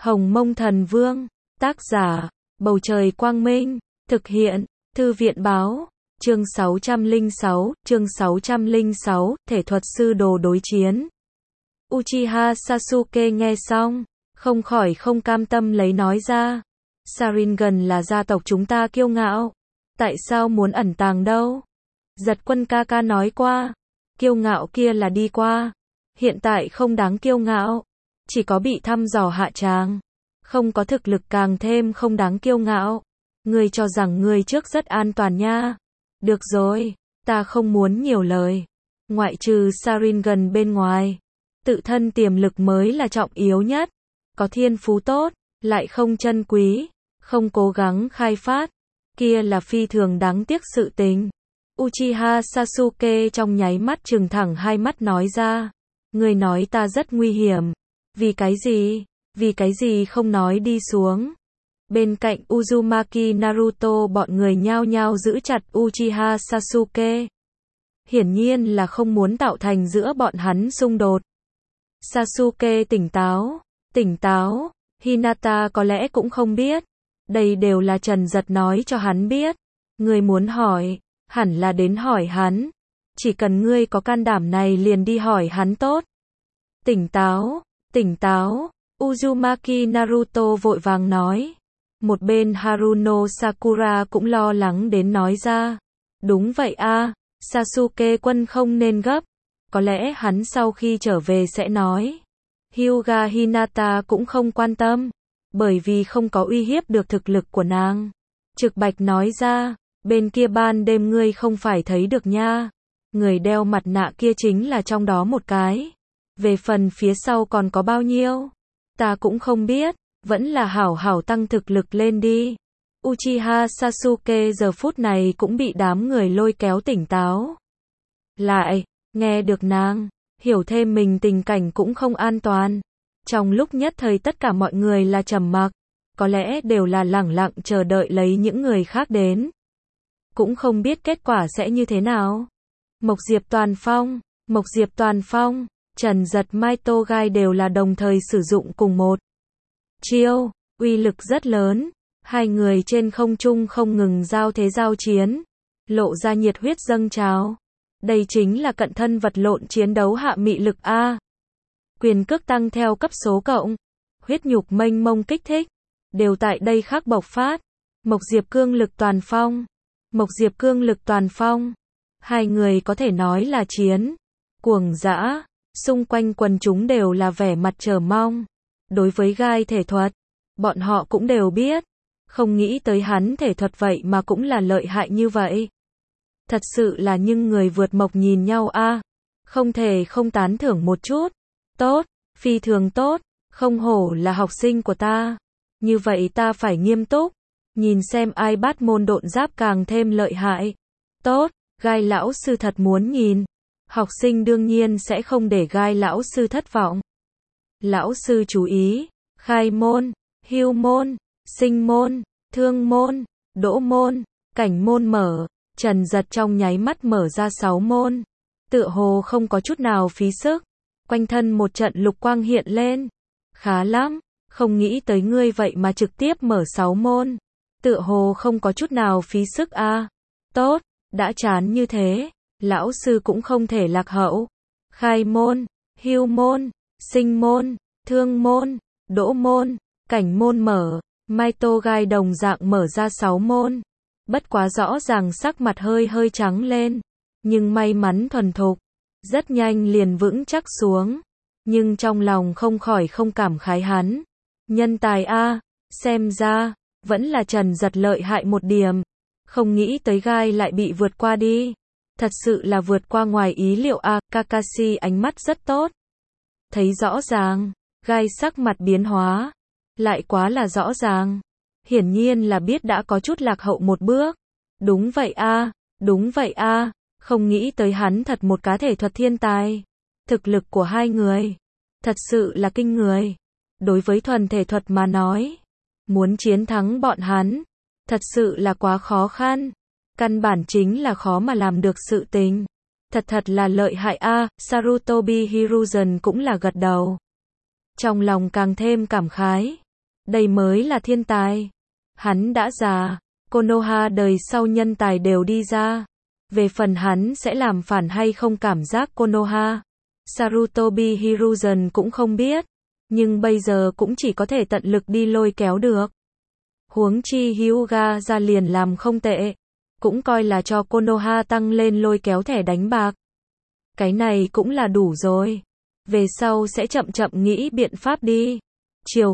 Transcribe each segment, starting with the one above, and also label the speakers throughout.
Speaker 1: Hồng Mông Thần Vương, tác giả, Bầu Trời Quang Minh, thực hiện, Thư viện Báo, chương 606, Thể thuật sư đồ đối chiến. Uchiha Sasuke nghe xong, không khỏi không cam tâm lấy nói ra. Sharingan là gia tộc chúng ta kiêu ngạo, tại sao muốn ẩn tàng đâu? Giật Quân ca ca nói qua, kiêu ngạo kia là đi qua, hiện tại không đáng kiêu ngạo, chỉ có bị thăm dò hạ tràng, không có thực lực càng thêm không đáng kiêu ngạo. Ngươi cho rằng ngươi trước rất an toàn nha. Được rồi, ta không muốn nhiều lời. Ngoại trừ Sharingan bên ngoài, tự thân tiềm lực mới là trọng yếu nhất. Có thiên phú tốt, lại không trân quý, không cố gắng khai phát, kia là phi thường đáng tiếc sự tình. Uchiha Sasuke trong nháy mắt trừng thẳng hai mắt nói ra. Ngươi nói ta rất nguy hiểm. Vì cái gì? Vì cái gì không nói đi xuống? Bên cạnh Uzumaki Naruto bọn người nhao nhao giữ chặt Uchiha Sasuke. Hiển nhiên là không muốn tạo thành giữa bọn hắn xung đột. Sasuke tỉnh táo, tỉnh táo, Hinata có lẽ cũng không biết. Đây đều là Trần Giật nói cho hắn biết. Ngươi muốn hỏi, hẳn là đến hỏi hắn. Chỉ cần ngươi có can đảm này liền đi hỏi hắn tốt. Tỉnh táo, tỉnh táo, Uzumaki Naruto vội vàng nói. Một bên Haruno Sakura cũng lo lắng đến nói ra. Đúng vậy a, Sasuke quân không nên gấp. Có lẽ hắn sau khi trở về sẽ nói. Hyuga Hinata cũng không quan tâm, bởi vì không có uy hiếp được thực lực của nàng. Trực bạch nói ra, bên kia ban đêm ngươi không phải thấy được nha. Người đeo mặt nạ kia chính là trong đó một cái. Về phần phía sau còn có bao nhiêu, ta cũng không biết, vẫn là hảo hảo tăng thực lực lên đi. Uchiha Sasuke giờ phút này cũng bị đám người lôi kéo tỉnh táo. Lại, nghe được nàng, hiểu thêm mình tình cảnh cũng không an toàn. Trong lúc nhất thời tất cả mọi người là trầm mặc, có lẽ đều là lẳng lặng chờ đợi lấy những người khác đến. Cũng không biết kết quả sẽ như thế nào. Mộc Diệp Toàn Phong, Trần Giật Mai Tô Gai đều là đồng thời sử dụng cùng một chiêu, uy lực rất lớn. Hai người trên không trung không ngừng giao thế giao chiến, lộ ra nhiệt huyết dâng trào. Đây chính là cận thân vật lộn chiến đấu hạ mị lực a. Quyền cước tăng theo cấp số cộng, huyết nhục mênh mông kích thích, đều tại đây khắc bộc phát. Mộc Diệp cương lực toàn phong. Hai người có thể nói là chiến cuồng dã, xung quanh quần chúng đều là vẻ mặt chờ mong. Đối với gai thể thuật, bọn họ cũng đều biết, không nghĩ tới hắn thể thuật vậy mà cũng là lợi hại như vậy. Thật sự là nhưng người vượt mộc nhìn nhau a, không thể không tán thưởng một chút. Tốt, phi thường tốt, không hổ là học sinh của ta. Như vậy ta phải nghiêm túc, nhìn xem ai bắt môn độn giáp càng thêm lợi hại. Tốt, gai lão sư thật muốn nhìn. Học sinh đương nhiên sẽ không để gai lão sư thất vọng. Lão sư chú ý, khai môn, hưu môn, sinh môn, thương môn, đỗ môn, cảnh môn mở. Trần Giật trong nháy mắt mở ra 6 môn. Tựa hồ không có chút nào phí sức. Quanh thân một trận lục quang hiện lên. Khá lắm, không nghĩ tới ngươi vậy mà trực tiếp mở 6 môn. Tựa hồ không có chút nào phí sức a. Tốt, đã chán như thế, lão sư cũng không thể lạc hậu. Khai môn, hưu môn, sinh môn, thương môn, đỗ môn, cảnh môn mở. Mai Tô Gai đồng dạng mở ra 6 môn. Bất quá rõ ràng sắc mặt hơi hơi trắng lên, nhưng may mắn thuần thục, rất nhanh liền vững chắc xuống. Nhưng trong lòng không khỏi không cảm khái hắn. Nhân tài a, xem ra, vẫn là Trần Giật lợi hại một điểm. Không nghĩ tới gai lại bị vượt qua đi. Thật sự là vượt qua ngoài ý liệu a. Kakashi ánh mắt rất tốt. Thấy rõ ràng, gai sắc mặt biến hóa. Lại quá là rõ ràng. Hiển nhiên là biết đã có chút lạc hậu một bước. Đúng vậy a, không nghĩ tới hắn thật một cá thể thuật thiên tài. Thực lực của hai người, thật sự là kinh người. Đối với thuần thể thuật mà nói, muốn chiến thắng bọn hắn, thật sự là quá khó khăn. Căn bản chính là khó mà làm được sự tình. Thật là lợi hại a. Sarutobi Hiruzen cũng là gật đầu. Trong lòng càng thêm cảm khái. Đây mới là thiên tài. Hắn đã già, Konoha đời sau nhân tài đều đi ra. Về phần hắn sẽ làm phản hay không cảm giác Konoha, Sarutobi Hiruzen cũng không biết. Nhưng bây giờ cũng chỉ có thể tận lực đi lôi kéo được. Huống chi Hyuga ra liền làm không tệ. Cũng coi là cho Konoha tăng lên lôi kéo thẻ đánh bạc. Cái này cũng là đủ rồi. Về sau sẽ chậm chậm nghĩ biện pháp đi. Triều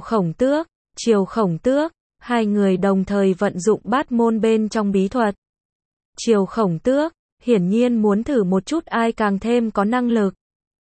Speaker 1: Khổng Tước, hai người đồng thời vận dụng bát môn bên trong bí thuật. Triều Khổng Tước, hiển nhiên muốn thử một chút ai càng thêm có năng lực,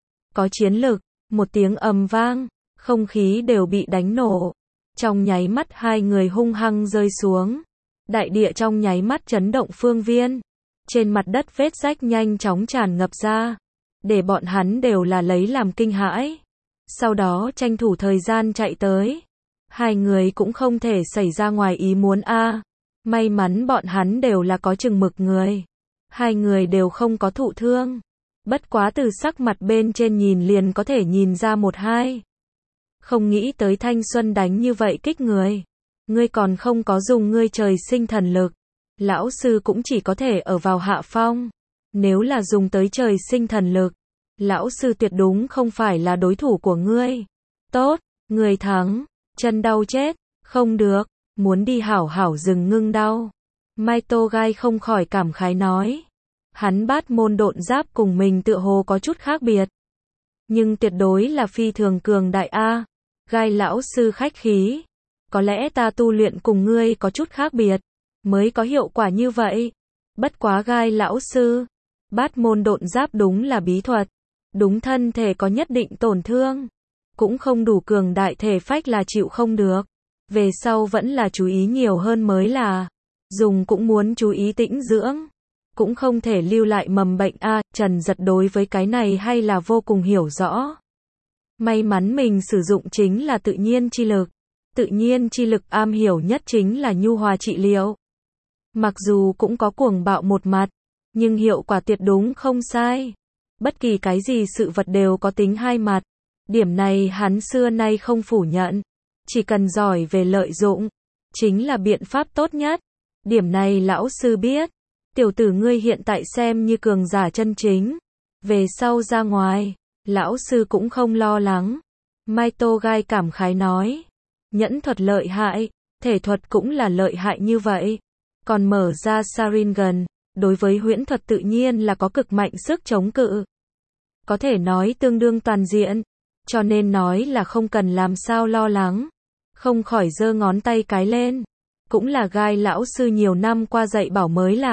Speaker 1: có chiến lực. Một tiếng ầm vang, không khí đều bị đánh nổ. Trong nháy mắt hai người hung hăng rơi xuống. Đại địa trong nháy mắt chấn động phương viên. Trên mặt đất vết rách nhanh chóng tràn ngập ra. Để bọn hắn đều là lấy làm kinh hãi. Sau đó tranh thủ thời gian chạy tới. Hai người cũng không thể xảy ra ngoài ý muốn a. May mắn bọn hắn đều là có chừng mực người. Hai người đều không có thụ thương. Bất quá từ sắc mặt bên trên nhìn liền có thể nhìn ra một hai. Không nghĩ tới thanh xuân đánh như vậy kích người. Ngươi còn không có dùng ngươi trời sinh thần lực. Lão sư cũng chỉ có thể ở vào hạ phong. Nếu là dùng tới trời sinh thần lực, lão sư tuyệt đúng không phải là đối thủ của ngươi. Tốt, người thắng. Chân đau chết. Không được, muốn đi hảo hảo dừng ngưng đau. Mai Tô Gai không khỏi cảm khái nói. Hắn bát môn độn giáp cùng mình tựa hồ có chút khác biệt. Nhưng tuyệt đối là phi thường cường đại a. Gai lão sư khách khí. Có lẽ ta tu luyện cùng ngươi có chút khác biệt, mới có hiệu quả như vậy. Bất quá Gai lão sư, bát môn độn giáp đúng là bí thuật. Đúng thân thể có nhất định tổn thương. Cũng không đủ cường đại thể phách là chịu không được. Về sau vẫn là chú ý nhiều hơn mới là. Dùng cũng muốn chú ý tĩnh dưỡng. Cũng không thể lưu lại mầm bệnh a. Trần Giật đối với cái này hay là vô cùng hiểu rõ. May mắn mình sử dụng chính là tự nhiên chi lực. Tự nhiên chi lực am hiểu nhất chính là nhu hòa trị liệu. Mặc dù cũng có cuồng bạo một mặt, nhưng hiệu quả tuyệt đúng không sai. Bất kỳ cái gì sự vật đều có tính hai mặt. Điểm này hắn xưa nay không phủ nhận. Chỉ cần giỏi về lợi dụng, chính là biện pháp tốt nhất. Điểm này lão sư biết. Tiểu tử ngươi hiện tại xem như cường giả chân chính. Về sau ra ngoài, lão sư cũng không lo lắng. Mai Tô Gai cảm khái nói. Nhẫn thuật lợi hại, thể thuật cũng là lợi hại như vậy. Còn mở ra Sharingan, đối với huyễn thuật tự nhiên là có cực mạnh sức chống cự. Có thể nói tương đương toàn diện, cho nên nói là không cần làm sao lo lắng. Không khỏi giơ ngón tay cái lên. Cũng là Gai lão sư nhiều năm qua dạy bảo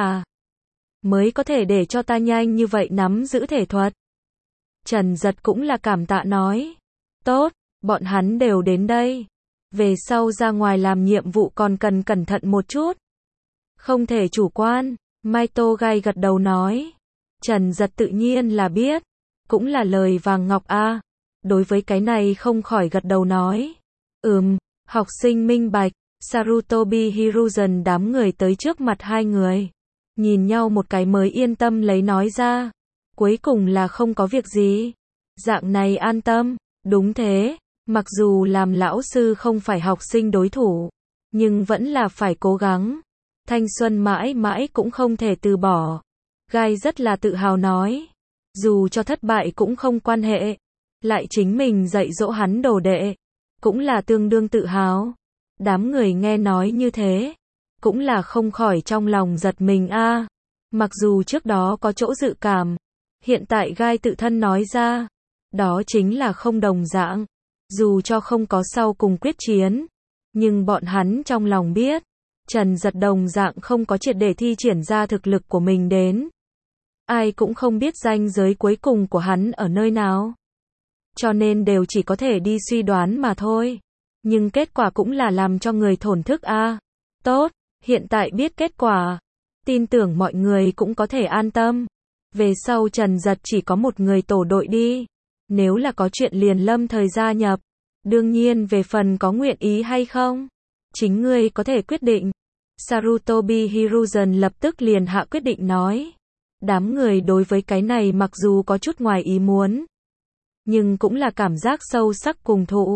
Speaker 1: mới có thể để cho ta nhanh như vậy nắm giữ thể thuật. Trần Giật cũng là cảm tạ nói. Tốt, bọn hắn đều đến đây. Về sau ra ngoài làm nhiệm vụ còn cần cẩn thận một chút. Không thể chủ quan. Mai Tô Gai gật đầu nói. Trần Giật tự nhiên là biết. Cũng là lời vàng ngọc a. Đối với cái này không khỏi gật đầu nói. Học sinh minh bạch. Sarutobi Hiruzen đám người tới trước mặt hai người. Nhìn nhau một cái mới yên tâm lấy nói ra. Cuối cùng là không có việc gì. Dạng này an tâm. Đúng thế. Mặc dù làm lão sư không phải học sinh đối thủ, nhưng vẫn là phải cố gắng. Thanh xuân mãi mãi cũng không thể từ bỏ. Gai rất là tự hào nói. Dù cho thất bại cũng không quan hệ. Lại chính mình dạy dỗ hắn đồ đệ. Cũng là tương đương tự hào. Đám người nghe nói như thế. Cũng là không khỏi trong lòng giật mình a. Mặc dù trước đó có chỗ dự cảm. Hiện tại Gai tự thân nói ra. Đó chính là không đồng dạng. Dù cho không có sau cùng quyết chiến. Nhưng bọn hắn trong lòng biết. Trần Giật đồng dạng không có triệt để thi triển ra thực lực của mình đến. Ai cũng không biết ranh giới cuối cùng của hắn ở nơi nào. Cho nên đều chỉ có thể đi suy đoán mà thôi. Nhưng kết quả cũng là làm cho người thổn thức a. Tốt, hiện tại biết kết quả. Tin tưởng mọi người cũng có thể an tâm. Về sau Trần Giật chỉ có một người tổ đội đi. Nếu là có chuyện liền lâm thời gia nhập. Đương nhiên về phần có nguyện ý hay không, chính ngươi có thể quyết định. Sarutobi Hiruzen lập tức liền hạ quyết định nói. Đám người đối với cái này mặc dù có chút ngoài ý muốn, nhưng cũng là cảm giác sâu sắc cùng thụ.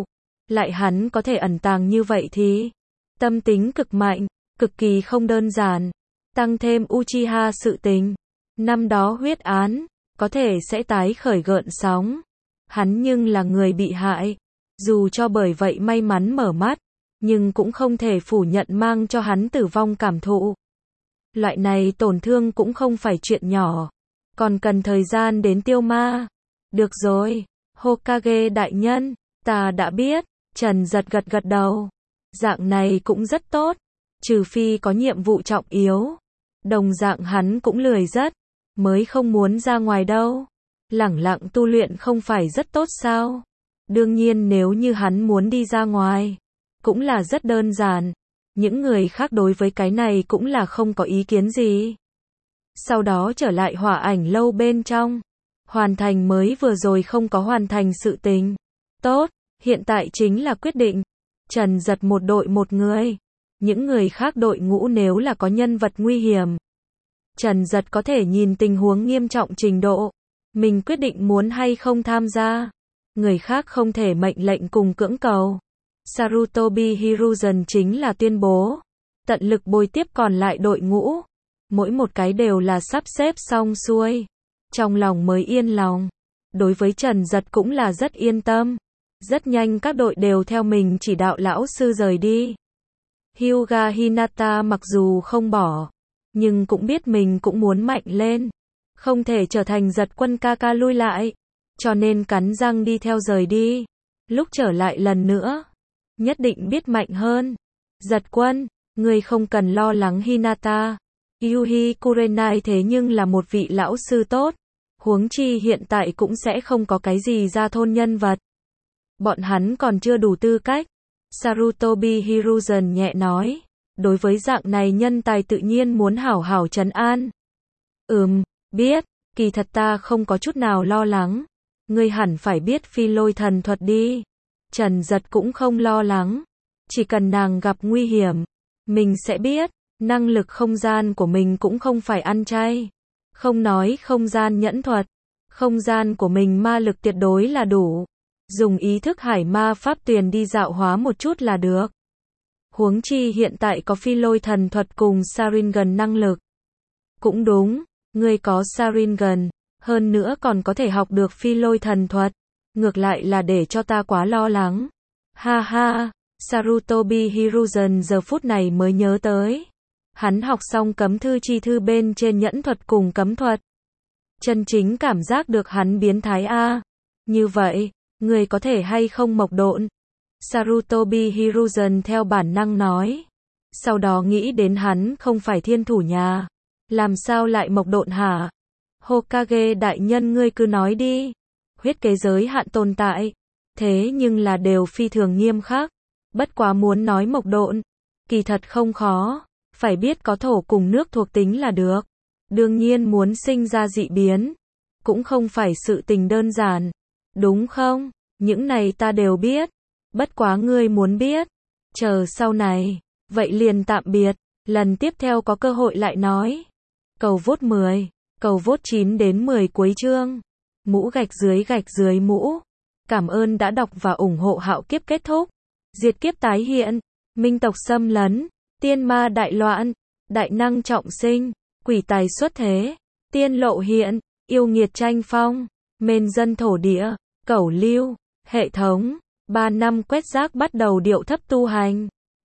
Speaker 1: lại hắn có thể ẩn tàng như vậy thì tâm tính cực mạnh, cực kỳ không đơn giản. Tăng thêm Uchiha sự tình, năm đó huyết án, có thể sẽ tái khởi gợn sóng. Hắn nhưng là người bị hại, dù cho bởi vậy may mắn mở mắt, nhưng cũng không thể phủ nhận mang cho hắn tử vong cảm thụ. Loại này tổn thương cũng không phải chuyện nhỏ, còn cần thời gian đến tiêu ma. Được rồi, Hokage đại nhân, ta đã biết. Trần Giật gật gật đầu. Dạng này cũng rất tốt, trừ phi có nhiệm vụ trọng yếu. Đồng dạng hắn cũng lười rất, mới không muốn ra ngoài đâu. Lẳng lặng tu luyện không phải rất tốt sao? Đương nhiên nếu như hắn muốn đi ra ngoài, cũng là rất đơn giản. Những người khác đối với cái này cũng là không có ý kiến gì. Sau đó trở lại hỏa ảnh lâu bên trong, hoàn thành mới vừa rồi không có hoàn thành sự tình. Tốt, hiện tại chính là quyết định. Trần Giật một đội một người, những người khác đội ngũ nếu là có nhân vật nguy hiểm. Trần Giật có thể nhìn tình huống nghiêm trọng trình độ, mình quyết định muốn hay không tham gia. Người khác không thể mệnh lệnh cùng cưỡng cầu. Sarutobi Hiruzen chính là tuyên bố, tận lực bồi tiếp còn lại đội ngũ. Mỗi một cái đều là sắp xếp xong xuôi. Trong lòng mới yên lòng. Đối với Trần Giật cũng là rất yên tâm. Rất nhanh các đội đều theo mình chỉ đạo lão sư rời đi. Hyuga Hinata mặc dù không bỏ, nhưng cũng biết mình cũng muốn mạnh lên. Không thể trở thành Giật quân ca ca lui lại. Cho nên cắn răng đi theo rời đi. Lúc trở lại lần nữa, nhất định biết mạnh hơn. Giật quân, ngươi không cần lo lắng Hinata. Yuhi Kurenai thế nhưng là một vị lão sư tốt. Huống chi hiện tại cũng sẽ không có cái gì ra thôn nhân vật. Bọn hắn còn chưa đủ tư cách. Sarutobi Hiruzen nhẹ nói. Đối với dạng này nhân tài tự nhiên muốn hảo hảo trấn an. Biết, kỳ thật ta không có chút nào lo lắng. Ngươi hẳn phải biết phi lôi thần thuật đi. Trần Giật cũng không lo lắng. Chỉ cần nàng gặp nguy hiểm, mình sẽ biết. Năng lực không gian của mình cũng không phải ăn chay. Không nói không gian nhẫn thuật. Không gian của mình ma lực tuyệt đối là đủ. Dùng ý thức hải ma pháp tuyền đi dạo hóa một chút là được. Huống chi hiện tại có phi lôi thần thuật cùng Sharingan năng lực. Cũng đúng, ngươi có Sharingan, hơn nữa còn có thể học được phi lôi thần thuật. Ngược lại là để cho ta quá lo lắng. Ha ha, Sarutobi Hiruzen giờ phút này mới nhớ tới. Hắn học xong cấm thư chi thư bên trên nhẫn thuật cùng cấm thuật. Chân chính cảm giác được hắn biến thái a. Như vậy, người có thể hay không mộc độn? Sarutobi Hiruzen theo bản năng nói. Sau đó nghĩ đến hắn không phải thiên thủ nhà. Làm sao lại mộc độn hả? Hokage đại nhân ngươi cứ nói đi. Huyết kế giới hạn tồn tại. Thế nhưng là đều phi thường nghiêm khắc. Bất quá muốn nói mộc độn, kỳ thật không khó. Phải biết có thổ cùng nước thuộc tính là được. Đương nhiên muốn sinh ra dị biến, cũng không phải sự tình đơn giản. Đúng không? Những này ta đều biết. Bất quá ngươi muốn biết. Chờ sau này. Vậy liền tạm biệt. Lần tiếp theo có cơ hội lại nói. Cầu vote 10. Cầu vote 9 đến 10 cuối chương. Mũ gạch dưới mũ. Cảm ơn đã đọc và ủng hộ Hạo Kiếp kết thúc. Diệt kiếp tái hiện. Minh tộc xâm lấn. Tiên ma đại loạn. Đại năng trọng sinh. Quỷ tài xuất thế. Tiên lộ hiện. Yêu nghiệt tranh phong. Mên dân thổ địa. Cẩu lưu. Hệ thống. 3 năm quét rác bắt đầu điệu thấp tu hành.